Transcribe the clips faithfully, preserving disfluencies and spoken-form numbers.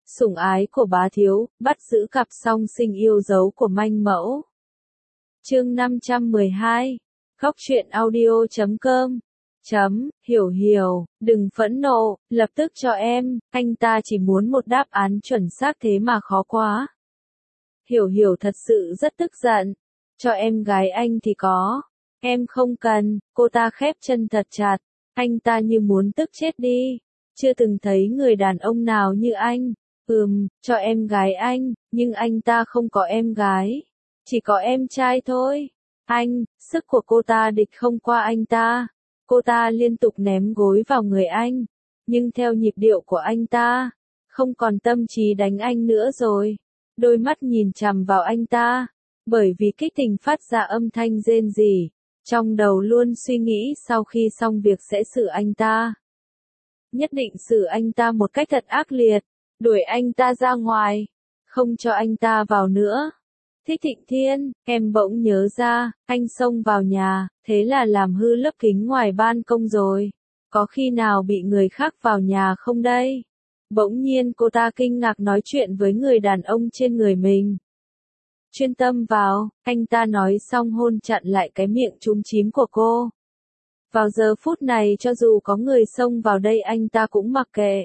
Sủng ái của bá thiếu, bắt giữ cặp song sinh yêu dấu của manh mẫu. Chương năm trăm mười hai. Góc truyện audio chấm com. Chấm, hiểu hiểu, đừng phẫn nộ, lập tức cho em, anh ta chỉ muốn một đáp án chuẩn xác thế mà khó quá. Hiểu hiểu thật sự rất tức giận. Cho em gái anh thì có. Em không cần, cô ta khép chân thật chặt. Anh ta như muốn tức chết đi. Chưa từng thấy người đàn ông nào như anh. Ừm, cho em gái anh, nhưng anh ta không có em gái. Chỉ có em trai thôi. Anh, sức của cô ta địch không qua anh ta. Cô ta liên tục ném gối vào người anh. Nhưng theo nhịp điệu của anh ta, không còn tâm trí đánh anh nữa rồi. Đôi mắt nhìn chằm vào anh ta. Bởi vì kích tình phát ra âm thanh rên rỉ. Trong đầu luôn suy nghĩ sau khi xong việc sẽ xử anh ta. Nhất định xử anh ta một cách thật ác liệt. Đuổi anh ta ra ngoài. Không cho anh ta vào nữa. Thích Thịnh Thiên, em bỗng nhớ ra, anh xông vào nhà, thế là làm hư lớp kính ngoài ban công rồi. Có khi nào bị người khác vào nhà không đây? Bỗng nhiên cô ta kinh ngạc nói chuyện với người đàn ông trên người mình. Chuyên tâm vào, anh ta nói xong hôn chặn lại cái miệng chúm chím của cô. Vào giờ phút này cho dù có người xông vào đây anh ta cũng mặc kệ.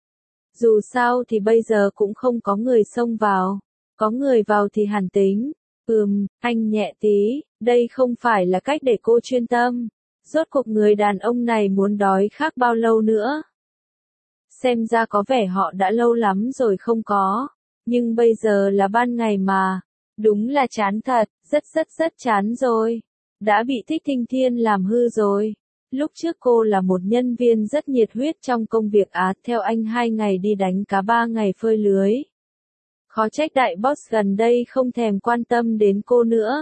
Dù sao thì bây giờ cũng không có người xông vào. Có người vào thì hẳn tính. Ừm, anh nhẹ tí, đây không phải là cách để cô chuyên tâm. Rốt cuộc người đàn ông này muốn đói khát bao lâu nữa? Xem ra có vẻ họ đã lâu lắm rồi không có. Nhưng bây giờ là ban ngày mà. Đúng là chán thật, rất rất rất chán rồi. Đã bị Thích Thịnh Thiên làm hư rồi. Lúc trước cô là một nhân viên rất nhiệt huyết trong công việc á, theo anh hai ngày đi đánh cá ba ngày phơi lưới. Khó trách đại boss gần đây không thèm quan tâm đến cô nữa.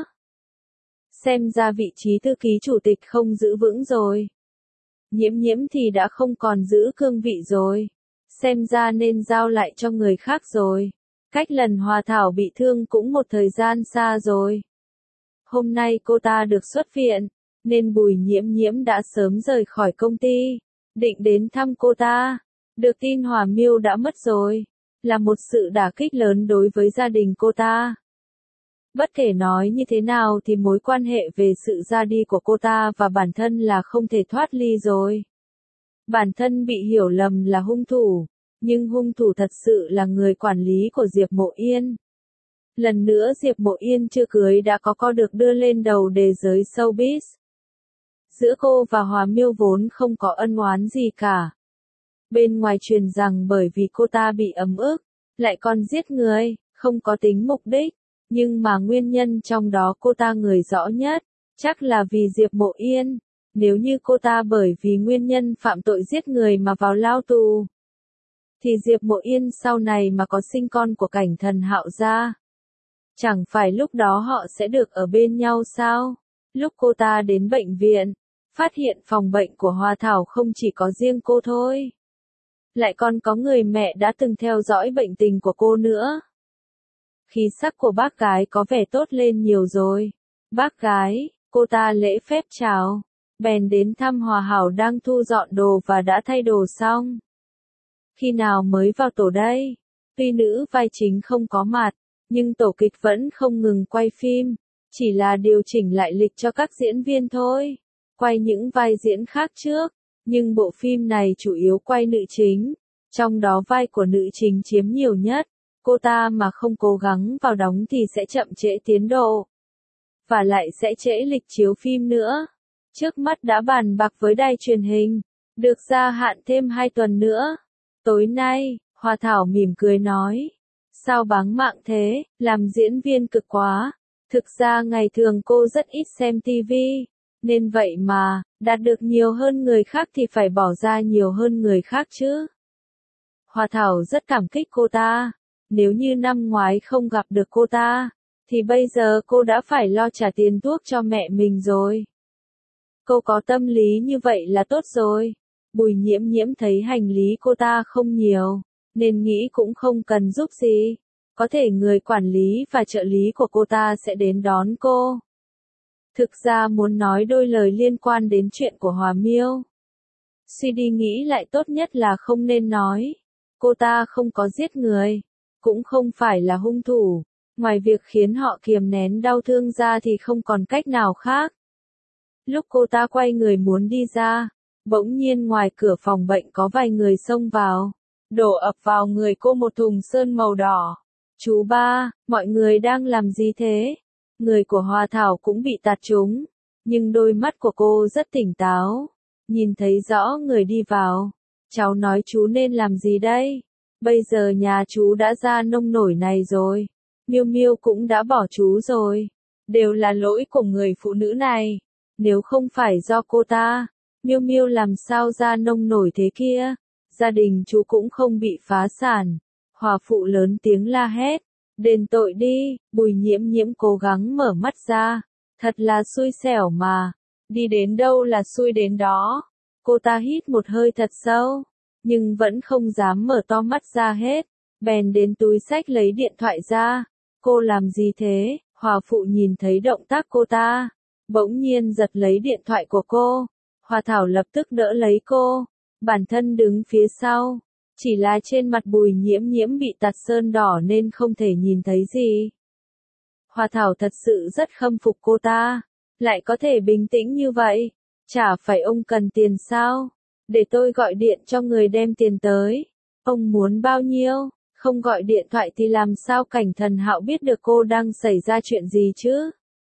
Xem ra vị trí thư ký chủ tịch không giữ vững rồi. Nhiễm nhiễm thì đã không còn giữ cương vị rồi. Xem ra nên giao lại cho người khác rồi. Cách lần Hòa Thảo bị thương cũng một thời gian xa rồi. Hôm nay cô ta được xuất viện, nên Bùi Nhiễm Nhiễm đã sớm rời khỏi công ty, định đến thăm cô ta. Được tin Hòa Miêu đã mất rồi, là một sự đả kích lớn đối với gia đình cô ta. Bất kể nói như thế nào thì mối quan hệ về sự ra đi của cô ta và bản thân là không thể thoát ly rồi. Bản thân bị hiểu lầm là hung thủ, nhưng hung thủ thật sự là người quản lý của Diệp Mộ Yên. Lần nữa Diệp Mộ Yên chưa cưới đã có co được đưa lên đầu đề giới showbiz. Giữa cô và Hòa Miêu vốn không có ân oán gì cả. Bên ngoài truyền rằng bởi vì cô ta bị ấm ức, lại còn giết người, không có tính mục đích. Nhưng mà nguyên nhân trong đó cô ta người rõ nhất, chắc là vì Diệp Mộ Yên. Nếu như cô ta bởi vì nguyên nhân phạm tội giết người mà vào lao tù, thì Diệp Mộ Yên sau này mà có sinh con của Cảnh Thần Hạo ra, chẳng phải lúc đó họ sẽ được ở bên nhau sao? Lúc cô ta đến bệnh viện, phát hiện phòng bệnh của Hòa Thảo không chỉ có riêng cô thôi. Lại còn có người mẹ đã từng theo dõi bệnh tình của cô nữa. Khí sắc của bác gái có vẻ tốt lên nhiều rồi. Bác gái, cô ta lễ phép chào. Bèn đến thăm Hòa Hảo đang thu dọn đồ và đã thay đồ xong. Khi nào mới vào tổ đây? Tuy nữ vai chính không có mặt, nhưng tổ kịch vẫn không ngừng quay phim. Chỉ là điều chỉnh lại lịch cho các diễn viên thôi. Quay những vai diễn khác trước. Nhưng bộ phim này chủ yếu quay nữ chính. Trong đó vai của nữ chính chiếm nhiều nhất. Cô ta mà không cố gắng vào đóng thì sẽ chậm trễ tiến độ. Và lại sẽ trễ lịch chiếu phim nữa. Trước mắt đã bàn bạc với đài truyền hình. Được gia hạn thêm hai tuần nữa. Tối nay, Hòa Thảo mỉm cười nói. Sao báng mạng thế, làm diễn viên cực quá. Thực ra ngày thường cô rất ít xem tivi. Nên vậy mà, đạt được nhiều hơn người khác thì phải bỏ ra nhiều hơn người khác chứ. Hòa Thảo rất cảm kích cô ta. Nếu như năm ngoái không gặp được cô ta, thì bây giờ cô đã phải lo trả tiền thuốc cho mẹ mình rồi. Cô có tâm lý như vậy là tốt rồi. Bùi Nhiễm Nhiễm thấy hành lý cô ta không nhiều, nên nghĩ cũng không cần giúp gì. Có thể người quản lý và trợ lý của cô ta sẽ đến đón cô. Thực ra muốn nói đôi lời liên quan đến chuyện của Hòa Miêu. Suy đi nghĩ lại tốt nhất là không nên nói. cô ta không có giết người, cũng không phải là hung thủ, ngoài việc khiến họ kiềm nén đau thương ra thì không còn cách nào khác. Lúc cô ta quay người muốn đi ra, bỗng nhiên ngoài cửa phòng bệnh có vài người xông vào, đổ ập vào người cô một thùng sơn màu đỏ. Chú ba, mọi người đang làm gì thế? Người của Hoa Thảo cũng bị tạt trúng, nhưng đôi mắt của cô rất tỉnh táo, nhìn thấy rõ người đi vào. Cháu nói chú nên làm gì đây? Bây giờ nhà chú đã ra nông nổi này rồi, Miêu Miêu cũng đã bỏ chú rồi, đều là lỗi của người phụ nữ này. Nếu không phải do cô ta, Miêu Miêu làm sao ra nông nổi thế kia? Gia đình chú cũng không bị phá sản. Hòa phụ lớn tiếng la hét, đền tội đi. Bùi Nhiễm Nhiễm cố gắng mở mắt ra, thật là xui xẻo mà, đi đến đâu là xui đến đó. Cô ta hít một hơi thật sâu, nhưng vẫn không dám mở to mắt ra hết, bèn đến túi xách lấy điện thoại ra. Cô làm gì thế? Hòa phụ nhìn thấy động tác cô ta, bỗng nhiên giật lấy điện thoại của cô. Hoa Thảo lập tức đỡ lấy cô, bản thân đứng phía sau, chỉ là trên mặt Bùi Nhiễm Nhiễm bị tạt sơn đỏ nên không thể nhìn thấy gì. Hoa Thảo thật sự rất khâm phục cô ta, lại có thể bình tĩnh như vậy. Chả phải ông cần tiền sao? Để tôi gọi điện cho người đem tiền tới. Ông muốn bao nhiêu? Không gọi điện thoại thì làm sao Cảnh Thần Hạo biết được cô đang xảy ra chuyện gì chứ?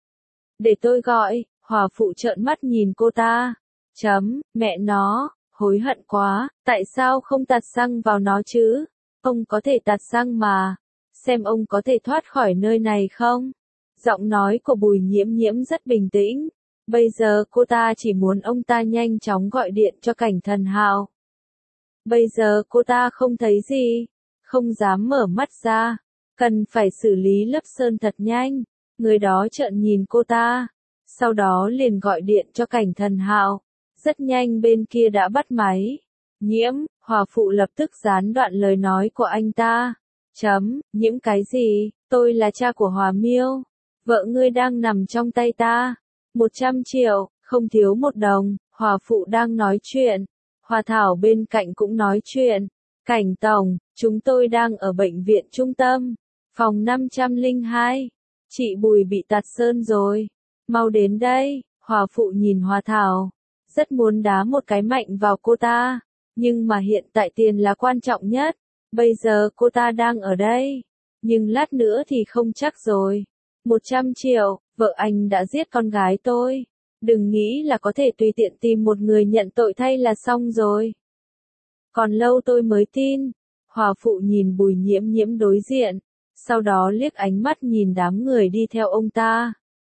Để tôi gọi. Hòa phụ trợn mắt nhìn cô ta. Chấm, mẹ nó, hối hận quá, tại sao không tạt xăng vào nó chứ? Ông có thể tạt xăng mà, xem ông có thể thoát khỏi nơi này không? Giọng nói của Bùi Nhiễm Nhiễm rất bình tĩnh, bây giờ cô ta chỉ muốn ông ta nhanh chóng gọi điện cho Cảnh Thần Hạo. Bây giờ cô ta không thấy gì, không dám mở mắt ra, cần phải xử lý lớp sơn thật nhanh. Người đó trợn nhìn cô ta, sau đó liền gọi điện cho Cảnh Thần Hạo. Rất nhanh bên kia đã bắt máy. Nhiễm, Hòa phụ lập tức gián đoạn lời nói của anh ta. Chấm, Nhiễm cái gì? Tôi là cha của Hòa Miêu. Vợ ngươi đang nằm trong tay ta. Một trăm triệu, không thiếu một đồng. Hòa phụ đang nói chuyện. Hoa Thảo bên cạnh cũng nói chuyện. Cảnh tổng, chúng tôi đang ở bệnh viện trung tâm. Phòng năm trăm lẻ hai. Chị Bùi bị tạt sơn rồi. Mau đến đây. Hòa phụ nhìn Hoa Thảo, rất muốn đá một cái mạnh vào cô ta, nhưng mà hiện tại tiền là quan trọng nhất. Bây giờ cô ta đang ở đây, nhưng lát nữa thì không chắc rồi. Một trăm triệu, vợ anh đã giết con gái tôi. Đừng nghĩ là có thể tùy tiện tìm một người nhận tội thay là xong rồi. Còn lâu tôi mới tin. Hòa phụ nhìn Bùi Nhiễm Nhiễm đối diện, sau đó liếc ánh mắt nhìn đám người đi theo ông ta.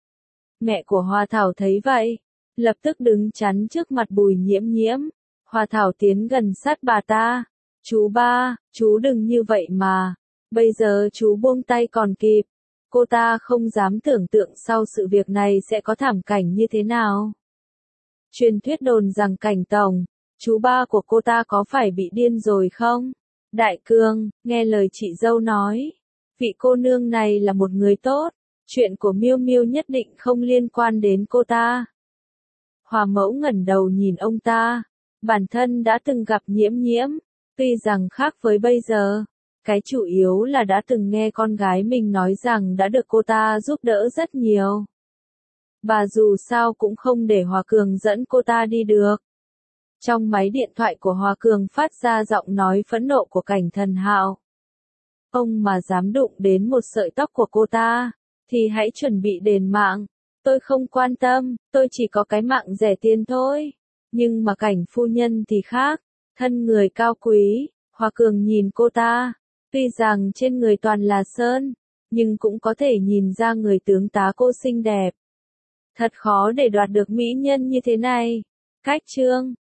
Mẹ của Hoa Thảo thấy vậy, lập tức đứng chắn trước mặt Bùi Nhiễm Nhiễm. Hoa Thảo tiến gần sát bà ta. Chú ba, chú đừng như vậy mà. Bây giờ chú buông tay còn kịp. Cô ta không dám tưởng tượng sau sự việc này sẽ có thảm cảnh như thế nào. Truyền thuyết đồn rằng Cảnh tổng, chú ba của cô ta có phải bị điên rồi không? Đại Cương, nghe lời chị dâu nói, vị cô nương này là một người tốt. Chuyện của Miêu Miêu nhất định không liên quan đến cô ta. Hòa mẫu ngẩng đầu nhìn ông ta, bản thân đã từng gặp Nhiễm Nhiễm, tuy rằng khác với bây giờ, cái chủ yếu là đã từng nghe con gái mình nói rằng đã được cô ta giúp đỡ rất nhiều. Bà dù sao cũng không để Hòa Cường dẫn cô ta đi được. Trong máy điện thoại của Hòa Cường phát ra giọng nói phẫn nộ của Cảnh Thần Hạo. Ông mà dám đụng đến một sợi tóc của cô ta, thì hãy chuẩn bị đền mạng. Tôi không quan tâm, tôi chỉ có cái mạng rẻ tiền thôi. Nhưng mà Cảnh phu nhân thì khác, thân người cao quý. Hòa Cường nhìn cô ta, tuy rằng trên người toàn là sơn, nhưng cũng có thể nhìn ra người tướng tá cô xinh đẹp. Thật khó để đoạt được mỹ nhân như thế này. Cách chương